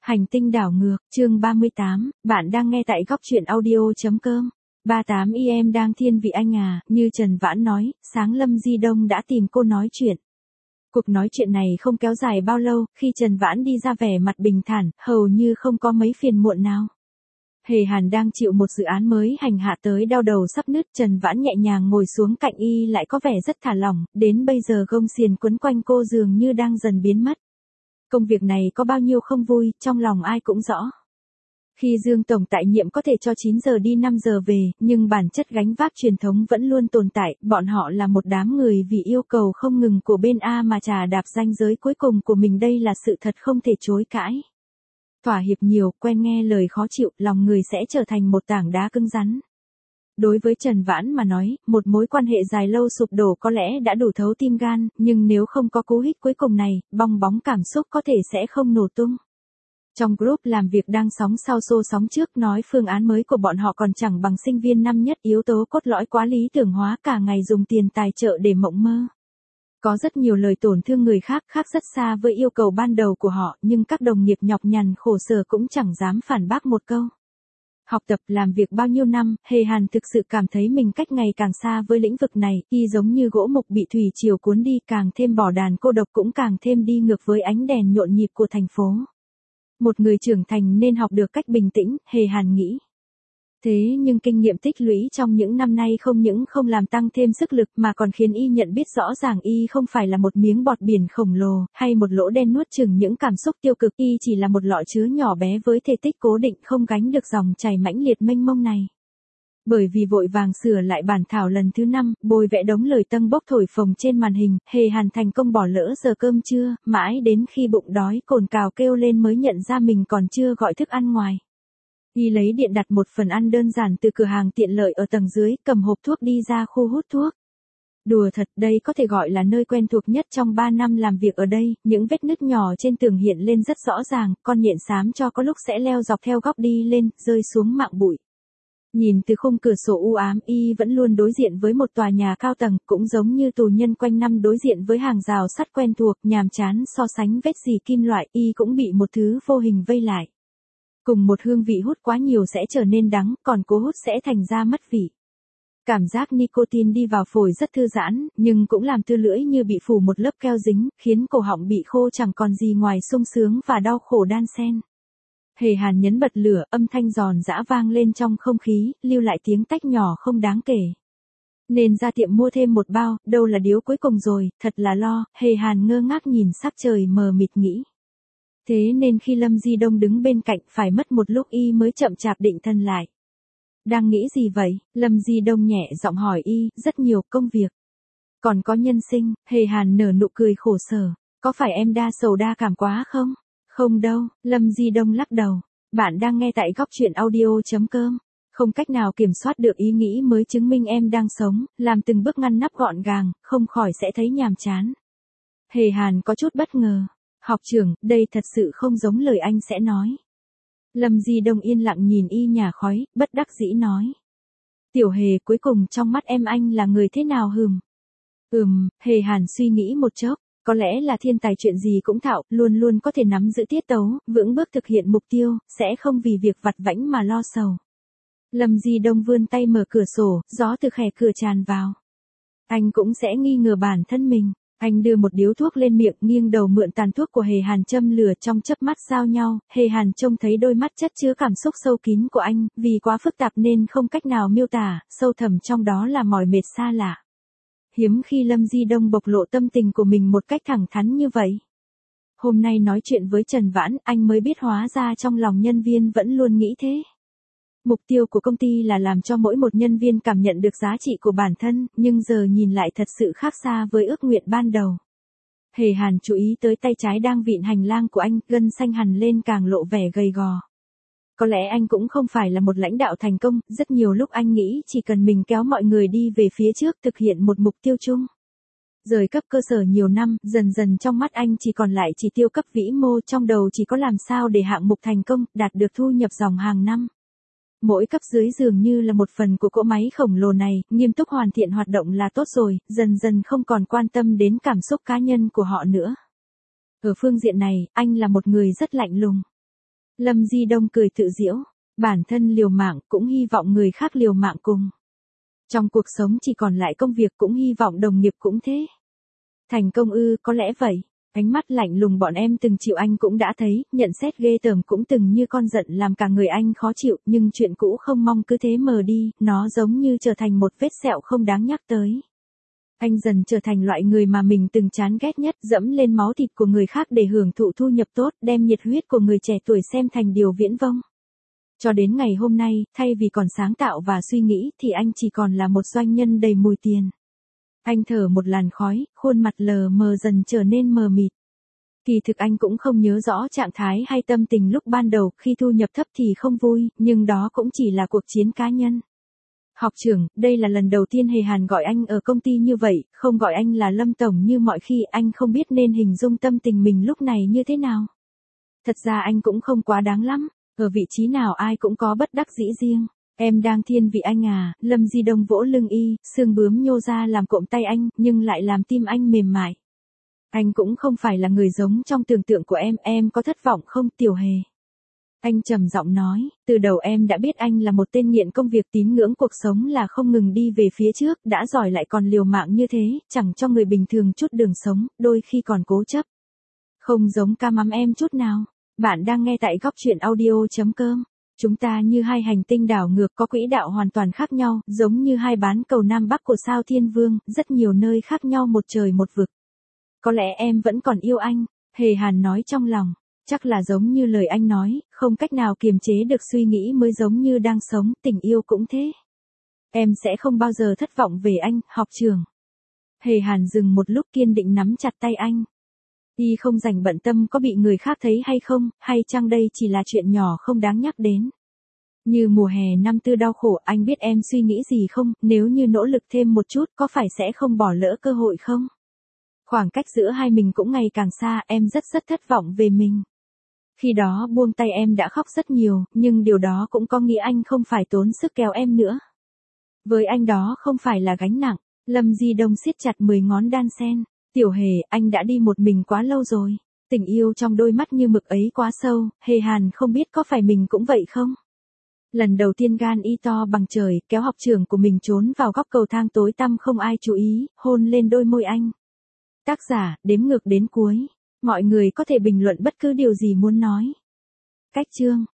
Hành tinh đảo ngược, chương 38, bạn đang nghe tại góc truyện audio.com. 38y em đang thiên vị anh à, như Trần Vãn nói, sáng Lâm Di Đông đã tìm cô nói chuyện. Cuộc nói chuyện này không kéo dài bao lâu, khi Trần Vãn đi ra vẻ mặt bình thản, hầu như không có mấy phiền muộn nào. Hề Hàn đang chịu một dự án mới hành hạ tới đau đầu sắp nứt, Trần Vãn nhẹ nhàng ngồi xuống cạnh y lại có vẻ rất thả lỏng, đến bây giờ gông xiềng quấn quanh cô dường như đang dần biến mất. Công việc này có bao nhiêu không vui, trong lòng ai cũng rõ. Khi Dương Tổng tại nhiệm có thể cho 9 giờ đi 5 giờ về, nhưng bản chất gánh vác truyền thống vẫn luôn tồn tại, bọn họ là một đám người vì yêu cầu không ngừng của bên A mà trà đạp ranh giới cuối cùng của mình, đây là sự thật không thể chối cãi. Thỏa hiệp nhiều, quen nghe lời khó chịu, lòng người sẽ trở thành một tảng đá cứng rắn. Đối với Trần Vãn mà nói, một mối quan hệ dài lâu sụp đổ có lẽ đã đủ thấu tim gan, nhưng nếu không có cú hích cuối cùng này, bong bóng cảm xúc có thể sẽ không nổ tung. Trong group làm việc đang sóng sau xô sóng trước nói phương án mới của bọn họ còn chẳng bằng sinh viên năm nhất, yếu tố cốt lõi quá lý tưởng hóa, cả ngày dùng tiền tài trợ để mộng mơ. Có rất nhiều lời tổn thương người khác, khác rất xa với yêu cầu ban đầu của họ, nhưng các đồng nghiệp nhọc nhằn khổ sở cũng chẳng dám phản bác một câu. Học tập làm việc bao nhiêu năm, Hề Hàn thực sự cảm thấy mình cách ngày càng xa với lĩnh vực này, y giống như gỗ mục bị thủy triều cuốn đi, càng thêm bỏ đàn cô độc cũng càng thêm đi ngược với ánh đèn nhộn nhịp của thành phố. Một người trưởng thành nên học được cách bình tĩnh, Hề Hàn nghĩ. Thế nhưng kinh nghiệm tích lũy trong những năm nay không những không làm tăng thêm sức lực mà còn khiến y nhận biết rõ ràng y không phải là một miếng bọt biển khổng lồ, hay một lỗ đen nuốt chửng những cảm xúc tiêu cực, y chỉ là một lọ chứa nhỏ bé với thể tích cố định không gánh được dòng chảy mãnh liệt mênh mông này. Bởi vì vội vàng sửa lại bản thảo lần thứ 5, bôi vẽ đống lời tâng bốc thổi phồng trên màn hình, Hề Hàn thành công bỏ lỡ giờ cơm trưa, mãi đến khi bụng đói cồn cào kêu lên mới nhận ra mình còn chưa gọi thức ăn ngoài. Y lấy điện đặt một phần ăn đơn giản từ cửa hàng tiện lợi ở tầng dưới, cầm hộp thuốc đi ra khu hút thuốc. Đùa thật, đây có thể gọi là nơi quen thuộc nhất trong 3 năm làm việc ở đây, những vết nứt nhỏ trên tường hiện lên rất rõ ràng, con nhện xám cho có lúc sẽ leo dọc theo góc đi lên, rơi xuống mạng bụi. Nhìn từ khung cửa sổ u ám, y vẫn luôn đối diện với một tòa nhà cao tầng, cũng giống như tù nhân quanh năm đối diện với hàng rào sắt quen thuộc, nhàm chán so sánh vết dì kim loại, y cũng bị một thứ vô hình vây lại. Cùng một hương vị hút quá nhiều sẽ trở nên đắng, còn cố hút sẽ thành ra mất vị. Cảm giác nicotine đi vào phổi rất thư giãn, nhưng cũng làm tư lưỡi như bị phủ một lớp keo dính, khiến cổ họng bị khô chẳng còn gì ngoài sung sướng và đau khổ đan xen. Hề Hàn nhấn bật lửa, âm thanh giòn giã vang lên trong không khí, lưu lại tiếng tách nhỏ không đáng kể. Nên ra tiệm mua thêm một bao, đâu là điếu cuối cùng rồi, thật là lo, Hề Hàn ngơ ngác nhìn sắc trời mờ mịt nghĩ. Thế nên khi Lâm Di Đông đứng bên cạnh phải mất một lúc y mới chậm chạp định thần lại. Đang nghĩ gì vậy? Lâm Di Đông nhẹ giọng hỏi y, rất nhiều công việc. Còn có nhân sinh, Hề Hàn nở nụ cười khổ sở, có phải em đa sầu đa cảm quá không? Không đâu, Lâm Di Đông lắc đầu. Bạn đang nghe tại góc truyện audio.com. Không cách nào kiểm soát được ý nghĩ mới chứng minh em đang sống, làm từng bước ngăn nắp gọn gàng, không khỏi sẽ thấy nhàm chán. Hề Hàn có chút bất ngờ. Học trưởng, đây thật sự không giống lời anh sẽ nói. Lâm Di Đông yên lặng nhìn y nhả khói, bất đắc dĩ nói. Tiểu Hề, cuối cùng trong mắt em anh là người thế nào hừm? Hề Hàn suy nghĩ một chốc. Có lẽ là thiên tài, chuyện gì cũng thạo, luôn luôn có thể nắm giữ tiết tấu, vững bước thực hiện mục tiêu, sẽ không vì việc vặt vãnh mà lo sầu. Lâm Di Đông vươn tay mở cửa sổ, gió từ khe cửa tràn vào. Anh cũng sẽ nghi ngờ bản thân mình. Anh đưa một điếu thuốc lên miệng, nghiêng đầu mượn tàn thuốc của Hề Hàn châm lửa, trong chớp mắt giao nhau, Hề Hàn trông thấy đôi mắt chất chứa cảm xúc sâu kín của anh, vì quá phức tạp nên không cách nào miêu tả, sâu thẳm trong đó là mỏi mệt xa lạ. Hiếm khi Lâm Di Đông bộc lộ tâm tình của mình một cách thẳng thắn như vậy. Hôm nay nói chuyện với Trần Vãn, anh mới biết hóa ra trong lòng nhân viên vẫn luôn nghĩ thế. Mục tiêu của công ty là làm cho mỗi một nhân viên cảm nhận được giá trị của bản thân, nhưng giờ nhìn lại thật sự khác xa với ước nguyện ban đầu. Hề Hàn chú ý tới tay trái đang vịn hành lang của anh, gân xanh hằn lên càng lộ vẻ gầy gò. Có lẽ anh cũng không phải là một lãnh đạo thành công, rất nhiều lúc anh nghĩ chỉ cần mình kéo mọi người đi về phía trước thực hiện một mục tiêu chung. Rời cấp cơ sở nhiều năm, dần dần trong mắt anh chỉ còn lại chỉ tiêu cấp vĩ mô, trong đầu chỉ có làm sao để hạng mục thành công, đạt được thu nhập dòng hàng năm. Mỗi cấp dưới dường như là một phần của cỗ máy khổng lồ này, nghiêm túc hoàn thiện hoạt động là tốt rồi, dần dần không còn quan tâm đến cảm xúc cá nhân của họ nữa. Ở phương diện này, anh là một người rất lạnh lùng. Lâm Di Đông cười tự giễu, bản thân liều mạng cũng hy vọng người khác liều mạng cùng. Trong cuộc sống chỉ còn lại công việc cũng hy vọng đồng nghiệp cũng thế. Thành công ư, có lẽ vậy. Ánh mắt lạnh lùng bọn em từng chịu anh cũng đã thấy, nhận xét ghê tởm cũng từng như con giận làm cả người anh khó chịu, nhưng chuyện cũ không mong cứ thế mờ đi, nó giống như trở thành một vết sẹo không đáng nhắc tới. Anh dần trở thành loại người mà mình từng chán ghét nhất, dẫm lên máu thịt của người khác để hưởng thụ thu nhập tốt, đem nhiệt huyết của người trẻ tuổi xem thành điều viển vông. Cho đến ngày hôm nay, thay vì còn sáng tạo và suy nghĩ thì anh chỉ còn là một doanh nhân đầy mùi tiền. Anh thở một làn khói, khuôn mặt lờ mờ dần trở nên mờ mịt. Kỳ thực anh cũng không nhớ rõ trạng thái hay tâm tình lúc ban đầu, khi thu nhập thấp thì không vui, nhưng đó cũng chỉ là cuộc chiến cá nhân. Học trưởng, đây là lần đầu tiên Hề Hàn gọi anh ở công ty như vậy, không gọi anh là Lâm Tổng như mọi khi, anh không biết nên hình dung tâm tình mình lúc này như thế nào. Thật ra anh cũng không quá đáng lắm, ở vị trí nào ai cũng có bất đắc dĩ riêng. Em đang thiên vị anh à, Lâm Di Đông vỗ lưng y, xương bướm nhô ra làm cộm tay anh, nhưng lại làm tim anh mềm mại. Anh cũng không phải là người giống trong tưởng tượng của em có thất vọng không Tiểu Hề? Anh trầm giọng nói, từ đầu em đã biết anh là một tên nghiện công việc, tín ngưỡng cuộc sống là không ngừng đi về phía trước, đã giỏi lại còn liều mạng như thế, chẳng cho người bình thường chút đường sống, đôi khi còn cố chấp. Không giống ca mắm em chút nào. Bạn đang nghe tại góc truyện audio.com. Chúng ta như hai hành tinh đảo ngược có quỹ đạo hoàn toàn khác nhau, giống như hai bán cầu Nam Bắc của sao Thiên Vương, rất nhiều nơi khác nhau một trời một vực. Có lẽ em vẫn còn yêu anh, Hề Hàn nói trong lòng. Chắc là giống như lời anh nói, không cách nào kiềm chế được suy nghĩ mới giống như đang sống, tình yêu cũng thế. Em sẽ không bao giờ thất vọng về anh, học trưởng. Hề Hàn dừng một lúc kiên định nắm chặt tay anh. Y không dành bận tâm có bị người khác thấy hay không, hay chăng đây chỉ là chuyện nhỏ không đáng nhắc đến. Như mùa hè năm tư đau khổ, anh biết em suy nghĩ gì không, nếu như nỗ lực thêm một chút có phải sẽ không bỏ lỡ cơ hội không? Khoảng cách giữa hai mình cũng ngày càng xa, em rất thất vọng về mình. Khi đó buông tay em đã khóc rất nhiều, nhưng điều đó cũng có nghĩa anh không phải tốn sức kéo em nữa. Với anh đó không phải là gánh nặng. Lâm Di Đông siết chặt 10 ngón đan sen. Tiểu Hề, anh đã đi một mình quá lâu rồi. Tình yêu trong đôi mắt như mực ấy quá sâu, Hề Hàn không biết có phải mình cũng vậy không? Lần đầu tiên gan y to bằng trời, kéo học trưởng của mình trốn vào góc cầu thang tối tăm không ai chú ý, hôn lên đôi môi anh. Tác giả, đếm ngược đến cuối. Mọi người có thể bình luận bất cứ điều gì muốn nói. Cách chương